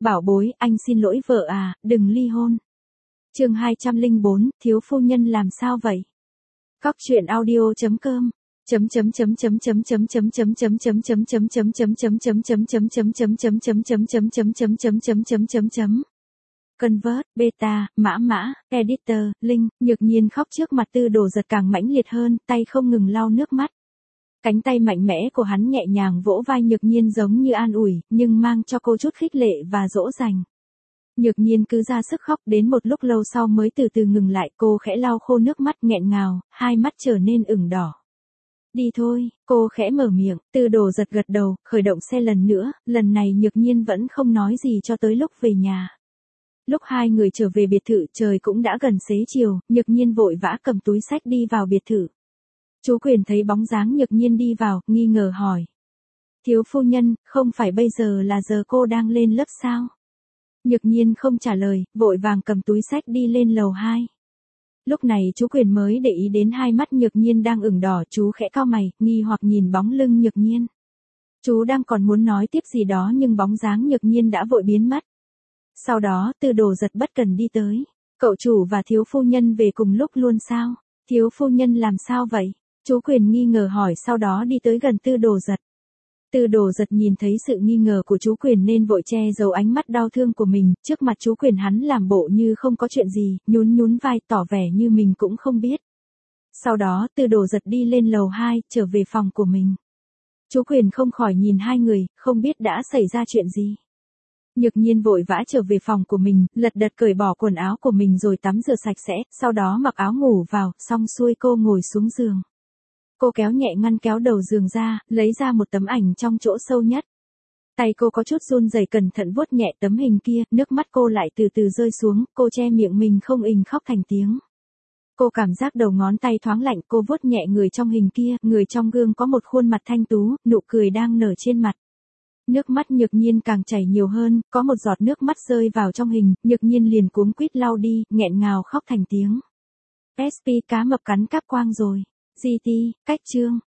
bảo bối, anh xin lỗi vợ à, đừng ly hôn. Chương 204, thiếu phu nhân làm sao vậy? Cóc truyện audio.com Convert, beta, mã, editor, link, Nhược Nhiên khóc trước mặt Tư Đồ Giật càng mãnh liệt hơn, tay không ngừng lau nước mắt. Cánh tay mạnh mẽ của hắn nhẹ nhàng vỗ vai Nhược Nhiên giống như an ủi, nhưng mang cho cô chút khích lệ và dỗ dành. Nhược Nhiên cứ ra sức khóc đến một lúc lâu sau mới từ từ ngừng lại, cô khẽ lau khô nước mắt nghẹn ngào, hai mắt trở nên ửng đỏ. Đi thôi, cô khẽ mở miệng, Tư Đồ Giật gật đầu, khởi động xe lần nữa, lần này Nhược Nhiên vẫn không nói gì cho tới lúc về nhà. Lúc hai người trở về biệt thự trời cũng đã gần xế chiều, Nhược Nhiên vội vã cầm túi xách đi vào biệt thự. Chú Quyền thấy bóng dáng Nhược Nhiên đi vào, nghi ngờ hỏi. Thiếu phu nhân, không phải bây giờ là giờ cô đang lên lớp sao? Nhược Nhiên không trả lời, vội vàng cầm túi xách đi lên lầu 2. Lúc này chú Quyền mới để ý đến hai mắt Nhược Nhiên đang ửng đỏ, chú khẽ cau mày, nghi hoặc nhìn bóng lưng Nhược Nhiên. Chú đang còn muốn nói tiếp gì đó nhưng bóng dáng Nhược Nhiên đã vội biến mất. Sau đó, Tư Đồ Giật bất cần đi tới. Cậu chủ và thiếu phu nhân về cùng lúc luôn sao? Thiếu phu nhân làm sao vậy? Chú Quyền nghi ngờ hỏi, sau đó đi tới gần Tư Đồ Giật. Tư Đồ Giật nhìn thấy sự nghi ngờ của chú Quyền nên vội che giấu ánh mắt đau thương của mình, trước mặt chú Quyền hắn làm bộ như không có chuyện gì, nhún vai tỏ vẻ như mình cũng không biết. Sau đó Tư Đồ Giật đi lên lầu 2, trở về phòng của mình. Chú Quyền không khỏi nhìn hai người, không biết đã xảy ra chuyện gì. Nhược Nhiên vội vã trở về phòng của mình, lật đật cởi bỏ quần áo của mình rồi tắm rửa sạch sẽ, sau đó mặc áo ngủ vào, xong xuôi cô ngồi xuống giường. Cô kéo nhẹ ngăn kéo đầu giường ra, lấy ra một tấm ảnh trong chỗ sâu nhất. Tay cô có chút run rẩy cẩn thận vuốt nhẹ tấm hình kia, nước mắt cô lại từ từ rơi xuống, cô che miệng mình không ình khóc thành tiếng. Cô cảm giác đầu ngón tay thoáng lạnh, cô vuốt nhẹ người trong hình kia, người trong gương có một khuôn mặt thanh tú, nụ cười đang nở trên mặt. Nước mắt Nhược Nhiên càng chảy nhiều hơn, có một giọt nước mắt rơi vào trong hình, Nhược Nhiên liền cuống quýt lau đi, nghẹn ngào khóc thành tiếng. SP cá mập cắn cáp quang rồi. GT, cách chương.